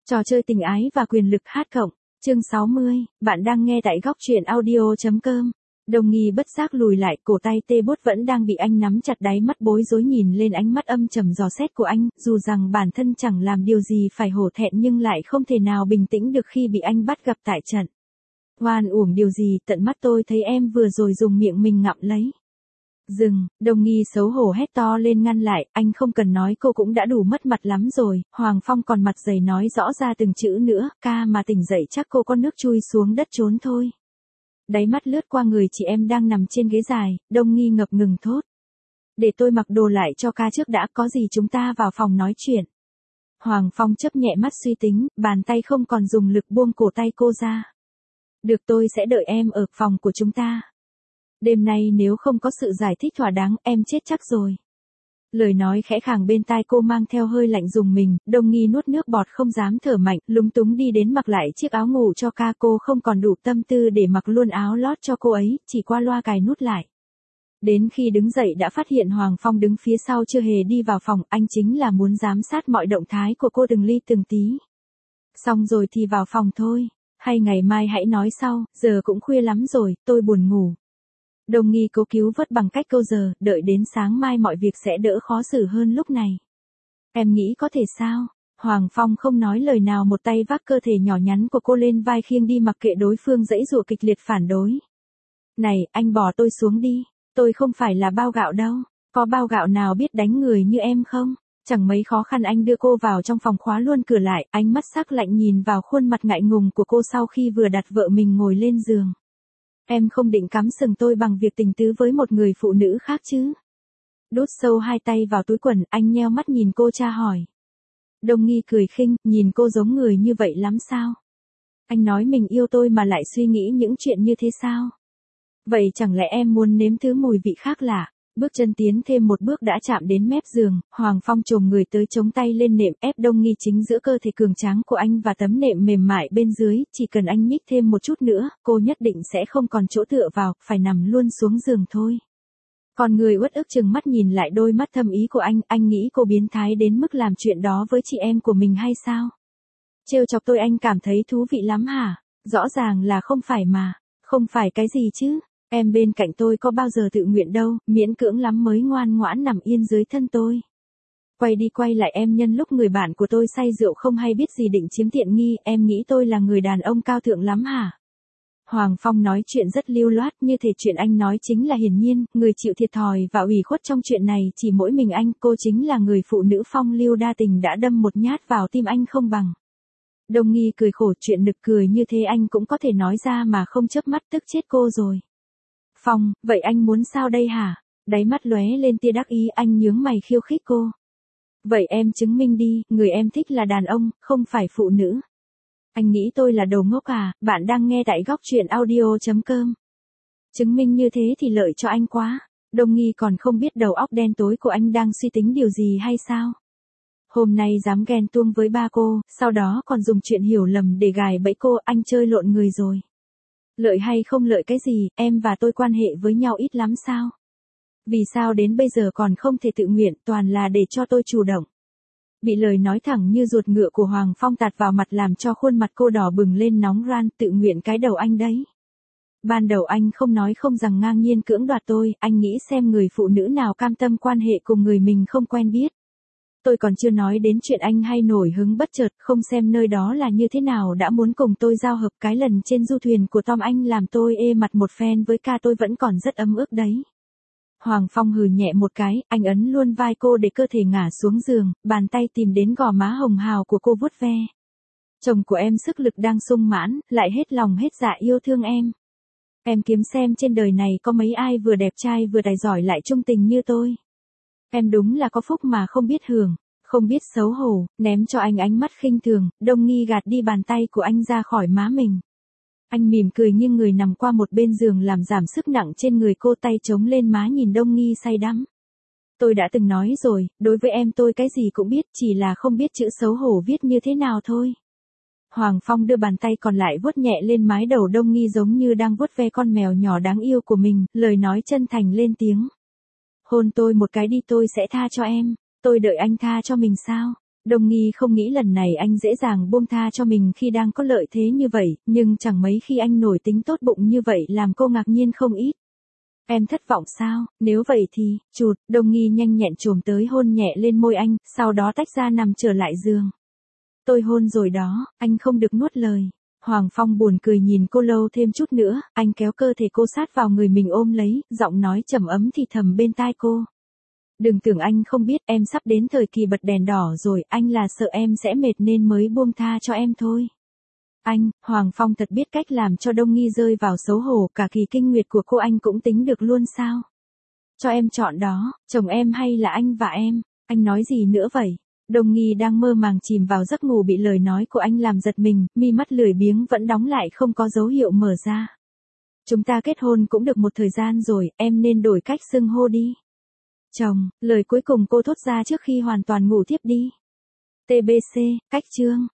Trò chơi tình ái và quyền lực hát cộng. Chương 60, bạn đang nghe tại góc truyện audio.com. Đồng nghi bất giác lùi lại, cổ tay tê bút vẫn đang bị anh nắm chặt, đáy mắt bối rối nhìn lên ánh mắt âm trầm dò xét của anh, dù rằng bản thân chẳng làm điều gì phải hổ thẹn nhưng lại không thể nào bình tĩnh được khi bị anh bắt gặp tại trận. Oan uổng điều gì, tận mắt tôi thấy em vừa rồi dùng miệng mình ngậm lấy. Dừng, Đồng nghi xấu hổ hét to lên ngăn lại, anh không cần nói, cô cũng đã đủ mất mặt lắm rồi. Hoàng Phong còn mặt dày nói rõ ra từng chữ nữa, ca mà tỉnh dậy chắc cô có nước chui xuống đất trốn thôi. Đáy mắt lướt qua người chị em đang nằm trên ghế dài, Đồng nghi ngập ngừng thốt. Để tôi mặc đồ lại cho ca trước đã, có gì chúng ta vào phòng nói chuyện. Hoàng Phong chớp nhẹ mắt suy tính, bàn tay không còn dùng lực buông cổ tay cô ra. Được, tôi sẽ đợi em ở phòng của chúng ta. Đêm nay nếu không có sự giải thích thỏa đáng, em chết chắc rồi. Lời nói khẽ khàng bên tai cô mang theo hơi lạnh rùng mình, Đồng nghi nuốt nước bọt không dám thở mạnh, lúng túng đi đến mặc lại chiếc áo ngủ cho ca. Cô không còn đủ tâm tư để mặc luôn áo lót cho cô ấy, chỉ qua loa cài nút lại. Đến khi đứng dậy đã phát hiện Hoàng Phong đứng phía sau chưa hề đi vào phòng, anh chính là muốn giám sát mọi động thái của cô từng ly từng tí. Xong rồi thì vào phòng thôi, hay ngày mai hãy nói sau, giờ cũng khuya lắm rồi, tôi buồn ngủ. Đồng nghi cố cứu vớt bằng cách câu giờ, đợi đến sáng mai mọi việc sẽ đỡ khó xử hơn lúc này. Em nghĩ có thể sao? Hoàng Phong không nói lời nào, một tay vác cơ thể nhỏ nhắn của cô lên vai khiêng đi mặc kệ đối phương giãy giụa kịch liệt phản đối. Này, anh bỏ tôi xuống đi, tôi không phải là bao gạo đâu, có bao gạo nào biết đánh người như em không? Chẳng mấy khó khăn anh đưa cô vào trong phòng, khóa luôn cửa lại, ánh mắt sắc lạnh nhìn vào khuôn mặt ngại ngùng của cô sau khi vừa đặt vợ mình ngồi lên giường. Em không định cắm sừng tôi bằng việc tình tứ với một người phụ nữ khác chứ? Đút sâu hai tay vào túi quần, anh nheo mắt nhìn cô tra hỏi. Đồng nghi cười khinh, nhìn cô giống người như vậy lắm sao? Anh nói mình yêu tôi mà lại suy nghĩ những chuyện như thế sao? Vậy chẳng lẽ em muốn nếm thứ mùi vị khác lạ? Bước chân tiến thêm một bước đã chạm đến mép giường, Hoàng Phong chồm người tới chống tay lên nệm ép Đồng nghi chính giữa cơ thể cường tráng của anh và tấm nệm mềm mại bên dưới, chỉ cần anh nhích thêm một chút nữa, cô nhất định sẽ không còn chỗ tựa vào, phải nằm luôn xuống giường thôi. Còn người uất ức chừng mắt nhìn lại đôi mắt thâm ý của anh nghĩ cô biến thái đến mức làm chuyện đó với chị em của mình hay sao? Trêu chọc tôi anh cảm thấy thú vị lắm hả? Rõ ràng là không phải mà, không phải cái gì chứ? Em bên cạnh tôi có bao giờ tự nguyện đâu, miễn cưỡng lắm mới ngoan ngoãn nằm yên dưới thân tôi. Quay đi quay lại em nhân lúc người bạn của tôi say rượu không hay biết gì định chiếm tiện nghi, em nghĩ tôi là người đàn ông cao thượng lắm hả? Hoàng Phong nói chuyện rất lưu loát, như thể chuyện anh nói chính là hiển nhiên, người chịu thiệt thòi và ủy khuất trong chuyện này chỉ mỗi mình anh, cô chính là người phụ nữ phong lưu đa tình đã đâm một nhát vào tim anh không bằng. Đồng nghi cười khổ, chuyện nực cười như thế anh cũng có thể nói ra mà không chớp mắt, tức chết cô rồi. Phong, vậy anh muốn sao đây hả? Đáy mắt lóe lên tia đắc ý, anh nhướng mày khiêu khích cô. Vậy em chứng minh đi, người em thích là đàn ông, không phải phụ nữ. Anh nghĩ tôi là đồ ngốc à? Bạn đang nghe tại góc truyện audio.com. Chứng minh như thế thì lợi cho anh quá. Đồng nghi còn không biết đầu óc đen tối của anh đang suy tính điều gì hay sao? Hôm nay dám ghen tuông với ba cô, sau đó còn dùng chuyện hiểu lầm để gài bẫy cô, anh chơi lộn người rồi. Lợi hay không lợi cái gì, em và tôi quan hệ với nhau ít lắm sao? Vì sao đến bây giờ còn không thể tự nguyện, toàn là để cho tôi chủ động. Bị lời nói thẳng như ruột ngựa của Hoàng Phong tạt vào mặt làm cho khuôn mặt cô đỏ bừng lên nóng ran, tự nguyện cái đầu anh đấy. Ban đầu anh không nói không rằng ngang nhiên cưỡng đoạt tôi, anh nghĩ xem người phụ nữ nào cam tâm quan hệ cùng người mình không quen biết. Tôi còn chưa nói đến chuyện anh hay nổi hứng bất chợt, không xem nơi đó là như thế nào đã muốn cùng tôi giao hợp, cái lần trên du thuyền của Tom anh làm tôi ê mặt một phen với ca tôi vẫn còn rất ấm ức đấy. Hoàng Phong hừ nhẹ một cái, anh ấn luôn vai cô để cơ thể ngả xuống giường, bàn tay tìm đến gò má hồng hào của cô vuốt ve. Chồng của em sức lực đang sung mãn, lại hết lòng hết dạ yêu thương em. Em kiếm xem trên đời này có mấy ai vừa đẹp trai vừa tài giỏi lại trung tình như tôi. Em đúng là có phúc mà không biết hưởng, không biết xấu hổ, ném cho anh ánh mắt khinh thường, Đồng nghi gạt đi bàn tay của anh ra khỏi má mình. Anh mỉm cười nghiêng người nằm qua một bên giường làm giảm sức nặng trên người cô, tay chống lên má nhìn Đồng nghi say đắm. Tôi đã từng nói rồi, đối với em tôi cái gì cũng biết, chỉ là không biết chữ xấu hổ viết như thế nào thôi. Hoàng Phong đưa bàn tay còn lại vuốt nhẹ lên mái đầu Đồng nghi giống như đang vuốt ve con mèo nhỏ đáng yêu của mình, lời nói chân thành lên tiếng. Hôn tôi một cái đi, tôi sẽ tha cho em. Tôi đợi anh tha cho mình sao? Đông Nghi không nghĩ lần này anh dễ dàng buông tha cho mình khi đang có lợi thế như vậy, nhưng chẳng mấy khi anh nổi tính tốt bụng như vậy làm cô ngạc nhiên không ít. Em thất vọng sao, nếu vậy thì, chụt, Đông Nghi nhanh nhẹn chồm tới hôn nhẹ lên môi anh, sau đó tách ra nằm trở lại giường. Tôi hôn rồi đó, anh không được nuốt lời. Hoàng Phong buồn cười nhìn cô lâu thêm chút nữa, anh kéo cơ thể cô sát vào người mình ôm lấy, giọng nói trầm ấm thì thầm bên tai cô. Đừng tưởng anh không biết em sắp đến thời kỳ bật đèn đỏ rồi, anh là sợ em sẽ mệt nên mới buông tha cho em thôi. Anh, Hoàng Phong thật biết cách làm cho Đông Nghi rơi vào xấu hổ, cả kỳ kinh nguyệt của cô anh cũng tính được luôn sao? Cho em chọn đó, chồng em hay là anh và em? Anh nói gì nữa vậy? Đông Nghi đang mơ màng chìm vào giấc ngủ bị lời nói của anh làm giật mình, mi mắt lười biếng vẫn đóng lại không có dấu hiệu mở ra. Chúng ta kết hôn cũng được một thời gian rồi, em nên đổi cách xưng hô đi. Chồng, lời cuối cùng cô thốt ra trước khi hoàn toàn ngủ thiếp đi. TBC, cách chương.